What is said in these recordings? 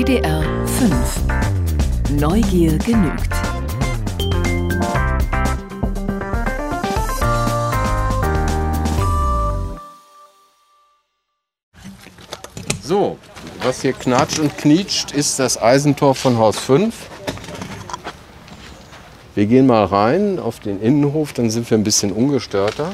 WDR 5. Neugier genügt. So, was hier knatscht und knietscht, ist das Eisentor von Haus 5. Wir gehen mal rein auf den Innenhof, dann sind wir ein bisschen ungestörter.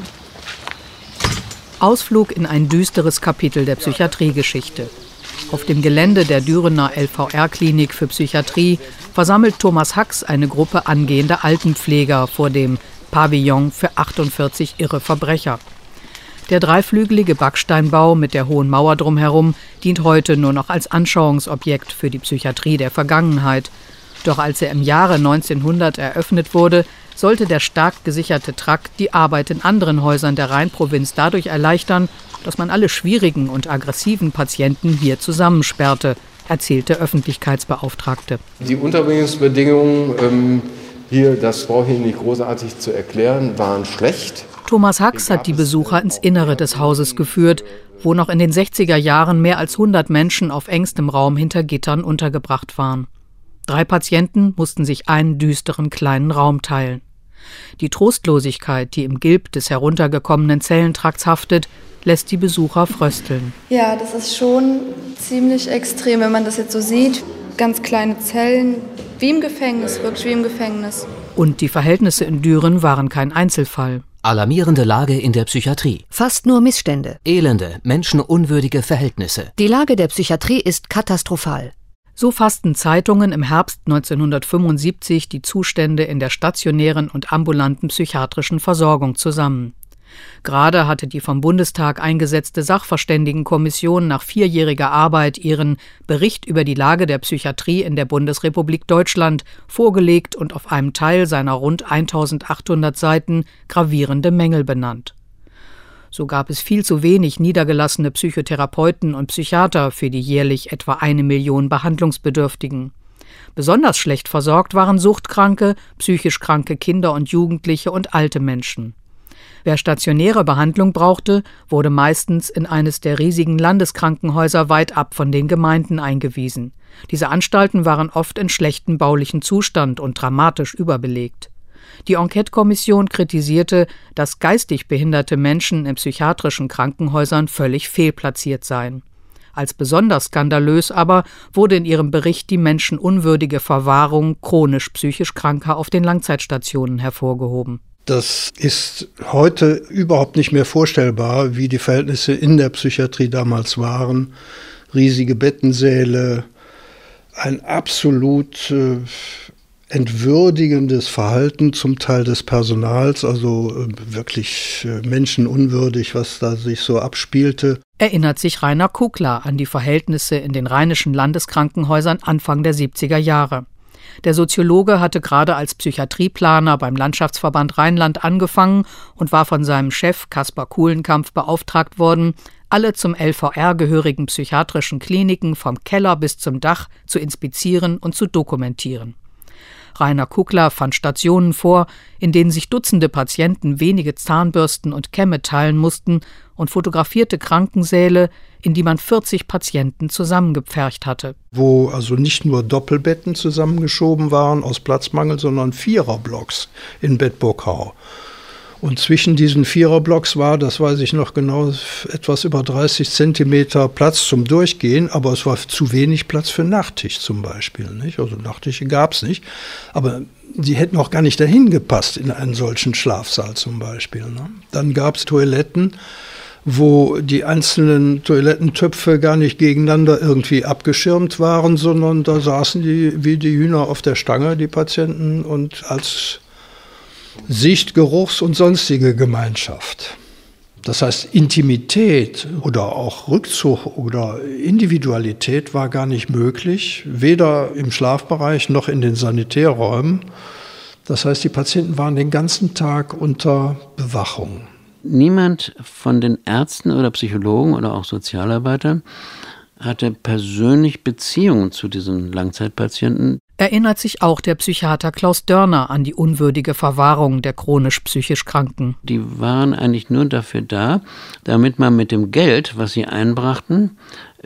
Ausflug in ein düsteres Kapitel der Psychiatriegeschichte. Auf dem Gelände der Dürener LVR-Klinik für Psychiatrie versammelt Thomas Hacks eine Gruppe angehender Altenpfleger vor dem Pavillon für 48 irre Verbrecher. Der dreiflügelige Backsteinbau mit der hohen Mauer drumherum dient heute nur noch als Anschauungsobjekt für die Psychiatrie der Vergangenheit. Doch als er im Jahre 1900 eröffnet wurde, sollte der stark gesicherte Trakt die Arbeit in anderen Häusern der Rheinprovinz dadurch erleichtern, dass man alle schwierigen und aggressiven Patienten hier zusammensperrte, erzählte Öffentlichkeitsbeauftragte. Die Unterbringungsbedingungen hier, das brauche ich nicht großartig zu erklären, waren schlecht. Thomas Hacks hat die Besucher ins Innere des Hauses geführt, wo noch in den 60er Jahren mehr als 100 Menschen auf engstem Raum hinter Gittern untergebracht waren. 3 Patienten mussten sich einen düsteren kleinen Raum teilen. Die Trostlosigkeit, die im Gilb des heruntergekommenen Zellentrakts haftet, lässt die Besucher frösteln. Ja, das ist schon ziemlich extrem, wenn man das jetzt so sieht. Ganz kleine Zellen, wie im Gefängnis, wirklich wie im Gefängnis. Und die Verhältnisse in Düren waren kein Einzelfall. Alarmierende Lage in der Psychiatrie. Fast nur Missstände. Elende, menschenunwürdige Verhältnisse. Die Lage der Psychiatrie ist katastrophal. So fassten Zeitungen im Herbst 1975 die Zustände in der stationären und ambulanten psychiatrischen Versorgung zusammen. Gerade hatte die vom Bundestag eingesetzte Sachverständigenkommission nach 4-jähriger Arbeit ihren Bericht über die Lage der Psychiatrie in der Bundesrepublik Deutschland vorgelegt und auf einem Teil seiner rund 1800 Seiten gravierende Mängel benannt. So gab es viel zu wenig niedergelassene Psychotherapeuten und Psychiater für die jährlich etwa 1 Million Behandlungsbedürftigen. Besonders schlecht versorgt waren suchtkranke, psychisch kranke Kinder und Jugendliche und alte Menschen. Wer stationäre Behandlung brauchte, wurde meistens in eines der riesigen Landeskrankenhäuser weit ab von den Gemeinden eingewiesen. Diese Anstalten waren oft in schlechtem baulichen Zustand und dramatisch überbelegt. Die Enquete-Kommission kritisierte, dass geistig behinderte Menschen in psychiatrischen Krankenhäusern völlig fehlplatziert seien. Als besonders skandalös aber wurde in ihrem Bericht die menschenunwürdige Verwahrung chronisch psychisch Kranker auf den Langzeitstationen hervorgehoben. Das ist heute überhaupt nicht mehr vorstellbar, wie die Verhältnisse in der Psychiatrie damals waren. Riesige Bettensäle, ein absolut entwürdigendes Verhalten zum Teil des Personals, also wirklich menschenunwürdig, was da sich so abspielte. Erinnert sich Rainer Kukla an die Verhältnisse in den rheinischen Landeskrankenhäusern Anfang der 70er Jahre. Der Soziologe hatte gerade als Psychiatrieplaner beim Landschaftsverband Rheinland angefangen und war von seinem Chef Kaspar Kuhlenkampf beauftragt worden, alle zum LVR gehörigen psychiatrischen Kliniken vom Keller bis zum Dach zu inspizieren und zu dokumentieren. Rainer Kukla fand Stationen vor, in denen sich Dutzende Patienten wenige Zahnbürsten und Kämme teilen mussten und fotografierte Krankensäle, in die man 40 Patienten zusammengepfercht hatte. Wo also nicht nur Doppelbetten zusammengeschoben waren aus Platzmangel, sondern Viererblocks in Bedburghau. Und zwischen diesen Viererblocks war, das weiß ich noch genau, etwas über 30 Zentimeter Platz zum Durchgehen, aber es war zu wenig Platz für Nachttisch zum Beispiel, nicht? Also Nachttische gab es nicht, aber die hätten auch gar nicht dahin gepasst in einen solchen Schlafsaal zum Beispiel, ne? Dann gab es Toiletten, wo die einzelnen Toilettentöpfe gar nicht gegeneinander irgendwie abgeschirmt waren, sondern da saßen die wie die Hühner auf der Stange, die Patienten, und als Sicht-, Geruchs- und sonstige Gemeinschaft. Das heißt, Intimität oder auch Rückzug oder Individualität war gar nicht möglich, weder im Schlafbereich noch in den Sanitärräumen. Das heißt, die Patienten waren den ganzen Tag unter Bewachung. Niemand von den Ärzten oder Psychologen oder auch Sozialarbeitern hatte persönlich Beziehungen zu diesen Langzeitpatienten. Erinnert sich auch der Psychiater Klaus Dörner an die unwürdige Verwahrung der chronisch psychisch Kranken. Die waren eigentlich nur dafür da, damit man mit dem Geld, was sie einbrachten,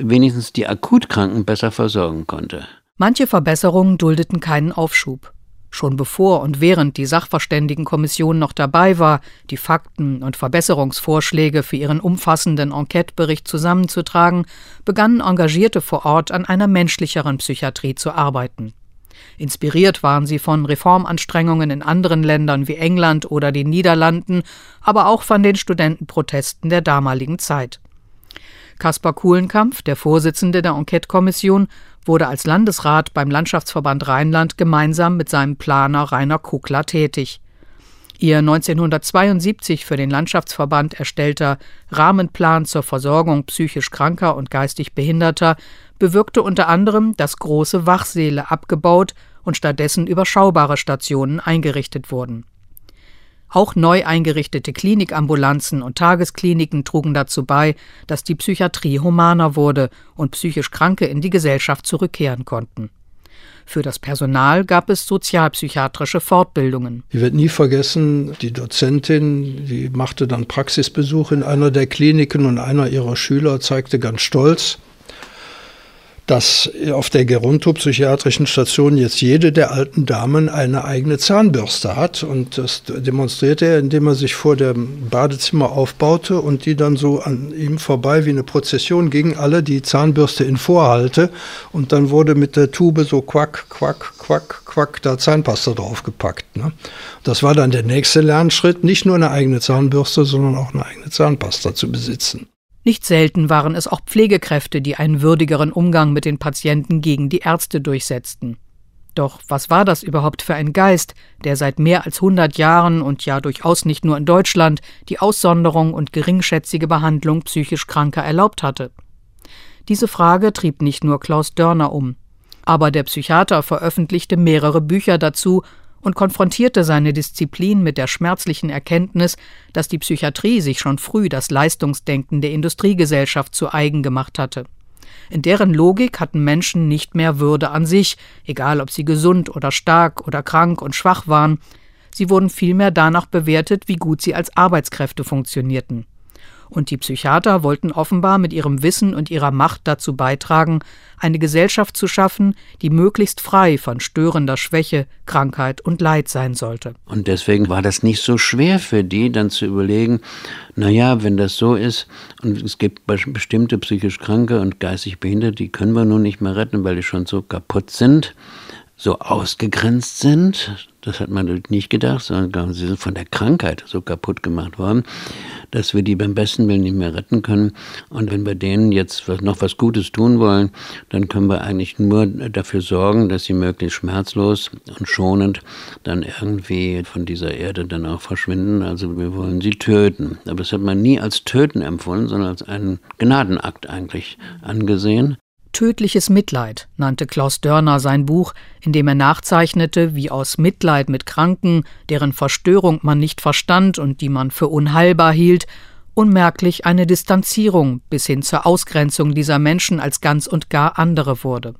wenigstens die Akutkranken besser versorgen konnte. Manche Verbesserungen duldeten keinen Aufschub. Schon bevor und während die Sachverständigenkommission noch dabei war, die Fakten und Verbesserungsvorschläge für ihren umfassenden Enquetebericht zusammenzutragen, begannen Engagierte vor Ort an einer menschlicheren Psychiatrie zu arbeiten. Inspiriert waren sie von Reformanstrengungen in anderen Ländern wie England oder den Niederlanden, aber auch von den Studentenprotesten der damaligen Zeit. Kaspar Kulenkampff, der Vorsitzende der Enquete-Kommission, wurde als Landesrat beim Landschaftsverband Rheinland gemeinsam mit seinem Planer Rainer Kuckler tätig. Ihr 1972 für den Landschaftsverband erstellter Rahmenplan zur Versorgung psychisch Kranker und geistig Behinderter bewirkte unter anderem, dass große Wachsäle abgebaut und stattdessen überschaubare Stationen eingerichtet wurden. Auch neu eingerichtete Klinikambulanzen und Tageskliniken trugen dazu bei, dass die Psychiatrie humaner wurde und psychisch Kranke in die Gesellschaft zurückkehren konnten. Für das Personal gab es sozialpsychiatrische Fortbildungen. Ich werde nie vergessen, die Dozentin, die machte dann Praxisbesuch in einer der Kliniken und einer ihrer Schüler zeigte ganz stolz, dass auf der gerontopsychiatrischen Station jetzt jede der alten Damen eine eigene Zahnbürste hat. Und das demonstrierte er, indem er sich vor dem Badezimmer aufbaute und die dann so an ihm vorbei wie eine Prozession gingen, alle die Zahnbürste in Vorhalte. Und dann wurde mit der Tube so quack, quack, quack, quack da Zahnpasta draufgepackt. Ne? Das war dann der nächste Lernschritt, nicht nur eine eigene Zahnbürste, sondern auch eine eigene Zahnpasta zu besitzen. Nicht selten waren es auch Pflegekräfte, die einen würdigeren Umgang mit den Patienten gegen die Ärzte durchsetzten. Doch was war das überhaupt für ein Geist, der seit mehr als 100 Jahren und ja durchaus nicht nur in Deutschland die Aussonderung und geringschätzige Behandlung psychisch Kranker erlaubt hatte? Diese Frage trieb nicht nur Klaus Dörner um. Aber der Psychiater veröffentlichte mehrere Bücher dazu und konfrontierte seine Disziplin mit der schmerzlichen Erkenntnis, dass die Psychiatrie sich schon früh das Leistungsdenken der Industriegesellschaft zu eigen gemacht hatte. In deren Logik hatten Menschen nicht mehr Würde an sich, egal ob sie gesund oder stark oder krank und schwach waren. Sie wurden vielmehr danach bewertet, wie gut sie als Arbeitskräfte funktionierten. Und die Psychiater wollten offenbar mit ihrem Wissen und ihrer Macht dazu beitragen, eine Gesellschaft zu schaffen, die möglichst frei von störender Schwäche, Krankheit und Leid sein sollte. Und deswegen war das nicht so schwer für die, dann zu überlegen, naja, wenn das so ist und es gibt bestimmte psychisch Kranke und geistig Behinderte, die können wir nun nicht mehr retten, weil die schon so kaputt sind, so ausgegrenzt sind. Das hat man nicht gedacht, sondern sie sind von der Krankheit so kaputt gemacht worden, dass wir die beim besten Willen nicht mehr retten können. Und wenn wir denen jetzt noch was Gutes tun wollen, dann können wir eigentlich nur dafür sorgen, dass sie möglichst schmerzlos und schonend dann irgendwie von dieser Erde dann auch verschwinden. Also wir wollen sie töten. Aber das hat man nie als Töten empfunden, sondern als einen Gnadenakt eigentlich angesehen. Tödliches Mitleid nannte Klaus Dörner sein Buch, in dem er nachzeichnete, wie aus Mitleid mit Kranken, deren Verstörung man nicht verstand und die man für unheilbar hielt, unmerklich eine Distanzierung bis hin zur Ausgrenzung dieser Menschen als ganz und gar andere wurde.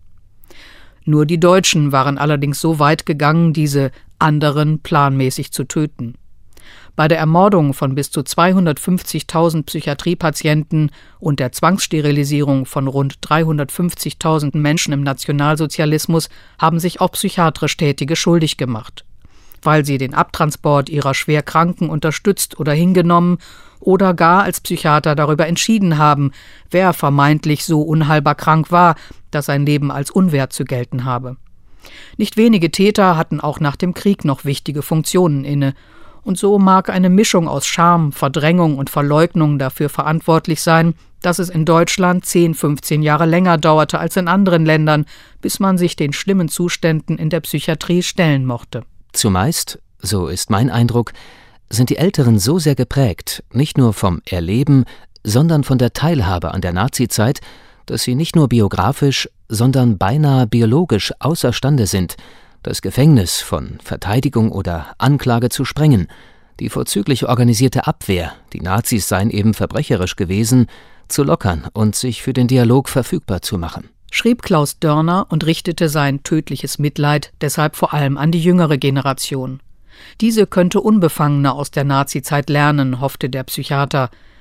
Nur die Deutschen waren allerdings so weit gegangen, diese anderen planmäßig zu töten. Bei der Ermordung von bis zu 250.000 Psychiatriepatienten und der Zwangssterilisierung von rund 350.000 Menschen im Nationalsozialismus haben sich auch psychiatrisch Tätige schuldig gemacht. Weil sie den Abtransport ihrer Schwerkranken unterstützt oder hingenommen oder gar als Psychiater darüber entschieden haben, wer vermeintlich so unheilbar krank war, dass sein Leben als unwert zu gelten habe. Nicht wenige Täter hatten auch nach dem Krieg noch wichtige Funktionen inne. Und so mag eine Mischung aus Scham, Verdrängung und Verleugnung dafür verantwortlich sein, dass es in Deutschland 10, 15 Jahre länger dauerte als in anderen Ländern, bis man sich den schlimmen Zuständen in der Psychiatrie stellen mochte. Zumeist, so ist mein Eindruck, sind die Älteren so sehr geprägt, nicht nur vom Erleben, sondern von der Teilhabe an der Nazizeit, dass sie nicht nur biografisch, sondern beinahe biologisch außerstande sind, das Gefängnis von Verteidigung oder Anklage zu sprengen, die vorzüglich organisierte Abwehr, die Nazis seien eben verbrecherisch gewesen, zu lockern und sich für den Dialog verfügbar zu machen. Schrieb Klaus Dörner und richtete sein tödliches Mitleid deshalb vor allem an die jüngere Generation. Diese könnte unbefangener aus der Nazizeit lernen, hoffte der Psychiater,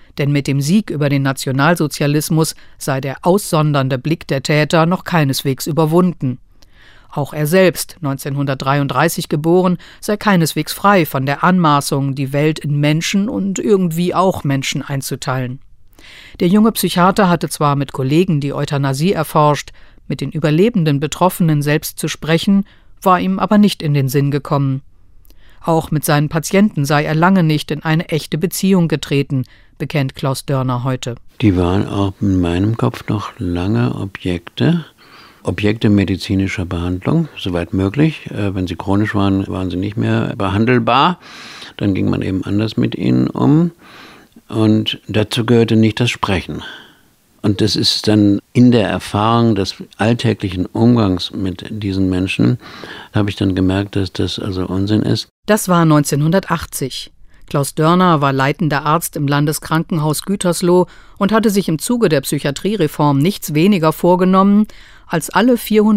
Denn mit dem Sieg über den Nationalsozialismus sei der aussondernde Blick der Täter noch keineswegs überwunden. Auch er selbst, 1933 geboren, sei keineswegs frei von der Anmaßung, die Welt in Menschen und irgendwie auch Menschen einzuteilen. Der junge Psychiater hatte zwar mit Kollegen die Euthanasie erforscht, mit den überlebenden Betroffenen selbst zu sprechen, war ihm aber nicht in den Sinn gekommen. Auch mit seinen Patienten sei er lange nicht in eine echte Beziehung getreten, bekennt Klaus Dörner heute. Die waren auch in meinem Kopf noch lange Objekte medizinischer Behandlung, soweit möglich. Wenn sie chronisch waren, waren sie nicht mehr behandelbar. Dann ging man eben anders mit ihnen um. Und dazu gehörte nicht das Sprechen. Und das ist dann in der Erfahrung des alltäglichen Umgangs mit diesen Menschen, habe ich dann gemerkt, dass das also Unsinn ist. Das war 1980. Klaus Dörner war leitender Arzt im Landeskrankenhaus Gütersloh und hatte sich im Zuge der Psychiatriereform nichts weniger vorgenommen, als alle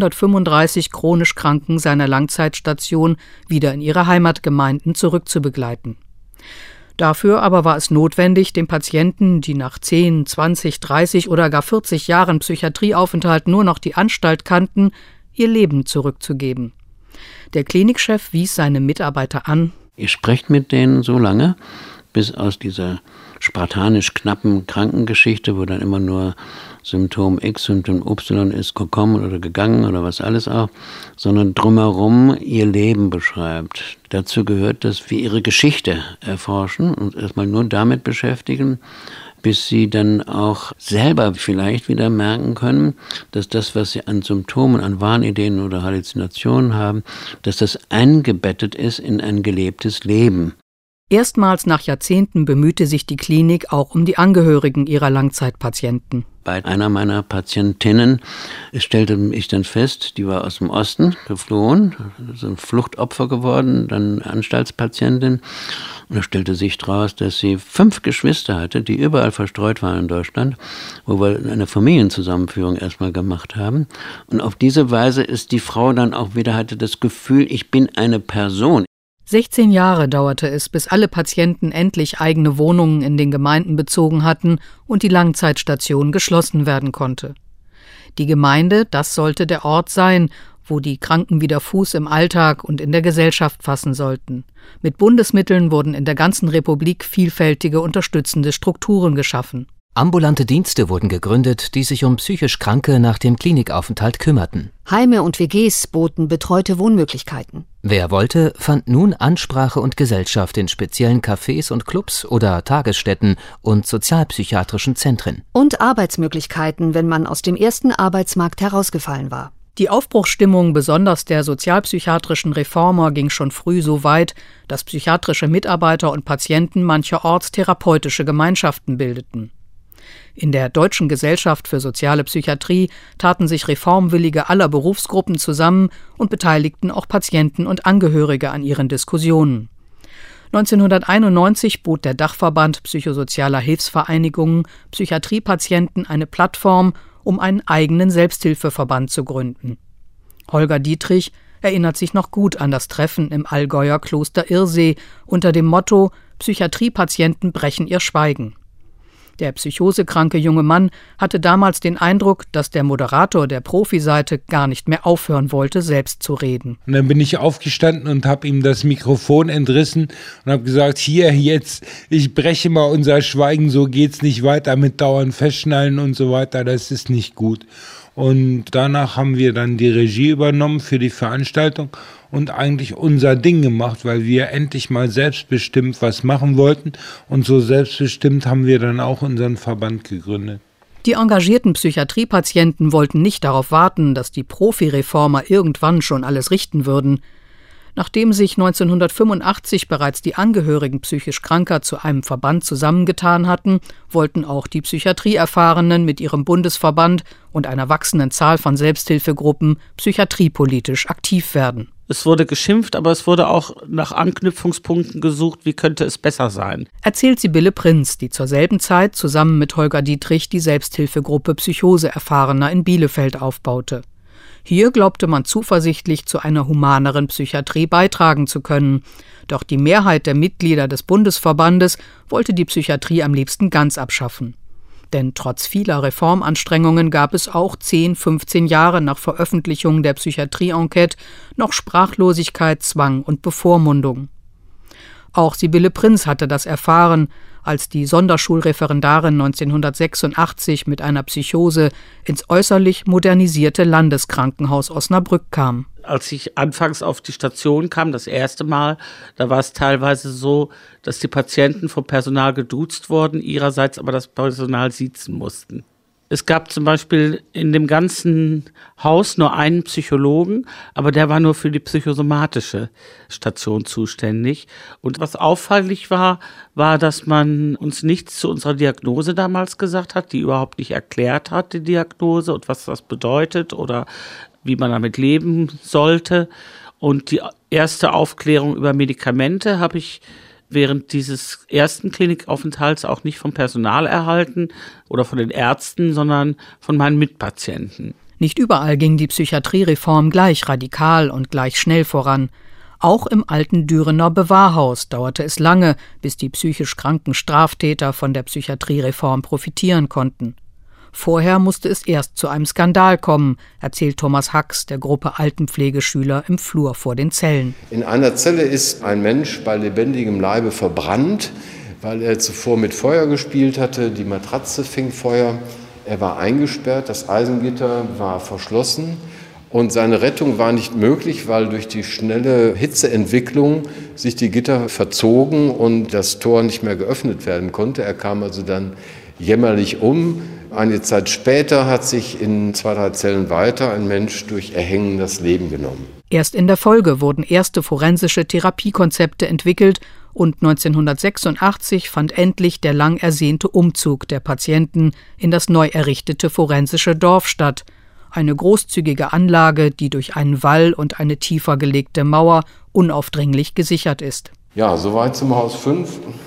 435 chronisch Kranken seiner Langzeitstation wieder in ihre Heimatgemeinden zurückzubegleiten. Dafür aber war es notwendig, den Patienten, die nach 10, 20, 30 oder gar 40 Jahren Psychiatrieaufenthalt nur noch die Anstalt kannten, ihr Leben zurückzugeben. Der Klinikchef wies seine Mitarbeiter an: Ihr sprecht mit denen so lange, bis aus dieser spartanisch knappen Krankengeschichte, wo dann immer nur Symptom X, Symptom Y ist gekommen oder gegangen oder was alles auch, sondern drumherum ihr Leben beschreibt. Dazu gehört, dass wir ihre Geschichte erforschen und erstmal nur damit beschäftigen, bis sie dann auch selber vielleicht wieder merken können, dass das, was sie an Symptomen, an Wahnideen oder Halluzinationen haben, dass das eingebettet ist in ein gelebtes Leben. Erstmals nach Jahrzehnten bemühte sich die Klinik auch um die Angehörigen ihrer Langzeitpatienten. Bei einer meiner Patientinnen stellte ich dann fest, die war aus dem Osten geflohen, so ein Fluchtopfer geworden, dann Anstaltspatientin. Und da stellte sich raus, dass sie 5 Geschwister hatte, die überall verstreut waren in Deutschland, wo wir eine Familienzusammenführung erstmal gemacht haben. Und auf diese Weise ist die Frau dann auch wieder, hatte das Gefühl, ich bin eine Person. 16 Jahre dauerte es, bis alle Patienten endlich eigene Wohnungen in den Gemeinden bezogen hatten und die Langzeitstation geschlossen werden konnte. Die Gemeinde, das sollte der Ort sein, wo die Kranken wieder Fuß im Alltag und in der Gesellschaft fassen sollten. Mit Bundesmitteln wurden in der ganzen Republik vielfältige unterstützende Strukturen geschaffen. Ambulante Dienste wurden gegründet, die sich um psychisch Kranke nach dem Klinikaufenthalt kümmerten. Heime und WGs boten betreute Wohnmöglichkeiten. Wer wollte, fand nun Ansprache und Gesellschaft in speziellen Cafés und Clubs oder Tagesstätten und sozialpsychiatrischen Zentren. Und Arbeitsmöglichkeiten, wenn man aus dem ersten Arbeitsmarkt herausgefallen war. Die Aufbruchsstimmung besonders der sozialpsychiatrischen Reformer ging schon früh so weit, dass psychiatrische Mitarbeiter und Patienten mancherorts therapeutische Gemeinschaften bildeten. In der Deutschen Gesellschaft für soziale Psychiatrie taten sich Reformwillige aller Berufsgruppen zusammen und beteiligten auch Patienten und Angehörige an ihren Diskussionen. 1991 bot der Dachverband psychosozialer Hilfsvereinigungen Psychiatriepatienten eine Plattform, um einen eigenen Selbsthilfeverband zu gründen. Holger Dietrich erinnert sich noch gut an das Treffen im Allgäuer Kloster Irsee unter dem Motto »Psychiatriepatienten brechen ihr Schweigen«. Der psychosekranke junge Mann hatte damals den Eindruck, dass der Moderator der Profiseite gar nicht mehr aufhören wollte, selbst zu reden. Und dann bin ich aufgestanden und habe ihm das Mikrofon entrissen und habe gesagt, hier, jetzt, ich breche mal unser Schweigen, so geht's nicht weiter mit dauernd Festschnallen und so weiter, das ist nicht gut. Und danach haben wir dann die Regie übernommen für die Veranstaltung und eigentlich unser Ding gemacht, weil wir endlich mal selbstbestimmt was machen wollten. Und so selbstbestimmt haben wir dann auch unseren Verband gegründet. Die engagierten Psychiatriepatienten wollten nicht darauf warten, dass die Profireformer irgendwann schon alles richten würden. Nachdem sich 1985 bereits die Angehörigen psychisch Kranker zu einem Verband zusammengetan hatten, wollten auch die Psychiatrieerfahrenen mit ihrem Bundesverband und einer wachsenden Zahl von Selbsthilfegruppen psychiatriepolitisch aktiv werden. Es wurde geschimpft, aber es wurde auch nach Anknüpfungspunkten gesucht, wie könnte es besser sein. Erzählt Sibylle Prinz, die zur selben Zeit zusammen mit Holger Dietrich die Selbsthilfegruppe Psychose Erfahrener in Bielefeld aufbaute. Hier glaubte man zuversichtlich, zu einer humaneren Psychiatrie beitragen zu können. Doch die Mehrheit der Mitglieder des Bundesverbandes wollte die Psychiatrie am liebsten ganz abschaffen. Denn trotz vieler Reformanstrengungen gab es auch 10, 15 Jahre nach Veröffentlichung der Psychiatrie-Enquete noch Sprachlosigkeit, Zwang und Bevormundung. Auch Sibylle Prinz hatte das erfahren, als die Sonderschulreferendarin 1986 mit einer Psychose ins äußerlich modernisierte Landeskrankenhaus Osnabrück kam. Als ich anfangs auf die Station kam, das erste Mal, da war es teilweise so, dass die Patienten vom Personal geduzt wurden, ihrerseits aber das Personal siezen mussten. Es gab zum Beispiel in dem ganzen Haus nur einen Psychologen, aber der war nur für die psychosomatische Station zuständig. Und was auffällig war, dass man uns nichts zu unserer Diagnose damals gesagt hat, die überhaupt nicht erklärt hat, die Diagnose und was das bedeutet oder wie man damit leben sollte. Und die erste Aufklärung über Medikamente habe ich während dieses ersten Klinikaufenthalts auch nicht vom Personal erhalten oder von den Ärzten, sondern von meinen Mitpatienten. Nicht überall ging die Psychiatriereform gleich radikal und gleich schnell voran. Auch im alten Dürener Bewahrhaus dauerte es lange, bis die psychisch kranken Straftäter von der Psychiatriereform profitieren konnten. Vorher musste es erst zu einem Skandal kommen, erzählt Thomas Hacks der Gruppe Altenpflegeschüler im Flur vor den Zellen. In einer Zelle ist ein Mensch bei lebendigem Leibe verbrannt, weil er zuvor mit Feuer gespielt hatte. Die Matratze fing Feuer. Er war eingesperrt, das Eisengitter war verschlossen. Und seine Rettung war nicht möglich, weil durch die schnelle Hitzeentwicklung sich die Gitter verzogen und das Tor nicht mehr geöffnet werden konnte. Er kam also dann jämmerlich um. Eine Zeit später hat sich in 2, 3 Zellen weiter ein Mensch durch Erhängen das Leben genommen. Erst in der Folge wurden erste forensische Therapiekonzepte entwickelt und 1986 fand endlich der lang ersehnte Umzug der Patienten in das neu errichtete forensische Dorf statt. Eine großzügige Anlage, die durch einen Wall und eine tiefer gelegte Mauer unaufdringlich gesichert ist. Ja, soweit zum Haus 5.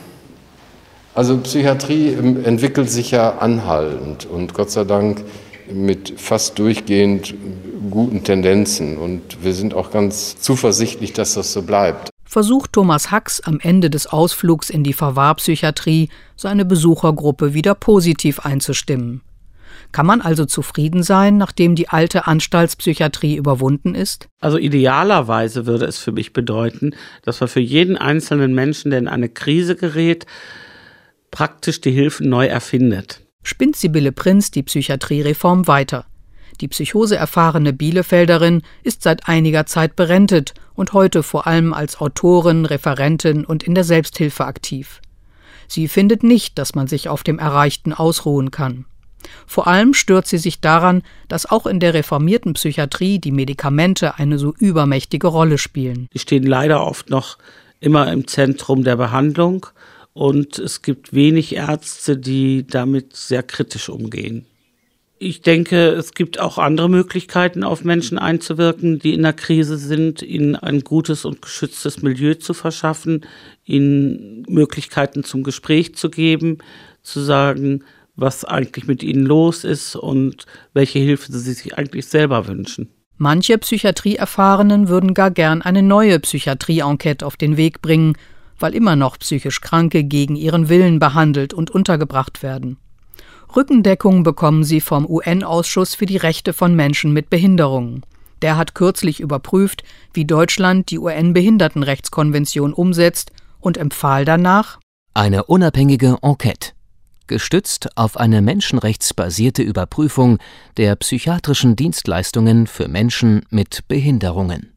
Also Psychiatrie entwickelt sich ja anhaltend und Gott sei Dank mit fast durchgehend guten Tendenzen. Und wir sind auch ganz zuversichtlich, dass das so bleibt. Versucht Thomas Hacks am Ende des Ausflugs in die Verwahrpsychiatrie, seine Besuchergruppe wieder positiv einzustimmen. Kann man also zufrieden sein, nachdem die alte Anstaltspsychiatrie überwunden ist? Also idealerweise würde es für mich bedeuten, dass man für jeden einzelnen Menschen, der in eine Krise gerät, praktisch die Hilfen neu erfindet. Spinnt Sibylle Prinz die Psychiatriereform weiter. Die psychoseerfahrene Bielefelderin ist seit einiger Zeit berentet und heute vor allem als Autorin, Referentin und in der Selbsthilfe aktiv. Sie findet nicht, dass man sich auf dem Erreichten ausruhen kann. Vor allem stört sie sich daran, dass auch in der reformierten Psychiatrie die Medikamente eine so übermächtige Rolle spielen. Die stehen leider oft noch immer im Zentrum der Behandlung. Und es gibt wenig Ärzte, die damit sehr kritisch umgehen. Ich denke, es gibt auch andere Möglichkeiten, auf Menschen einzuwirken, die in der Krise sind, ihnen ein gutes und geschütztes Milieu zu verschaffen, ihnen Möglichkeiten zum Gespräch zu geben, zu sagen, was eigentlich mit ihnen los ist und welche Hilfe sie sich eigentlich selber wünschen. Manche Psychiatrieerfahrenen würden gar gern eine neue Psychiatrie-Enquete auf den Weg bringen, weil immer noch psychisch Kranke gegen ihren Willen behandelt und untergebracht werden. Rückendeckung bekommen sie vom UN-Ausschuss für die Rechte von Menschen mit Behinderungen. Der hat kürzlich überprüft, wie Deutschland die UN-Behindertenrechtskonvention umsetzt und empfahl danach eine unabhängige Enquete, gestützt auf eine menschenrechtsbasierte Überprüfung der psychiatrischen Dienstleistungen für Menschen mit Behinderungen.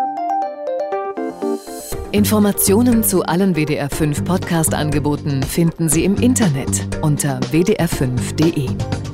Informationen zu allen WDR 5 Podcast-Angeboten finden Sie im Internet unter wdr5.de.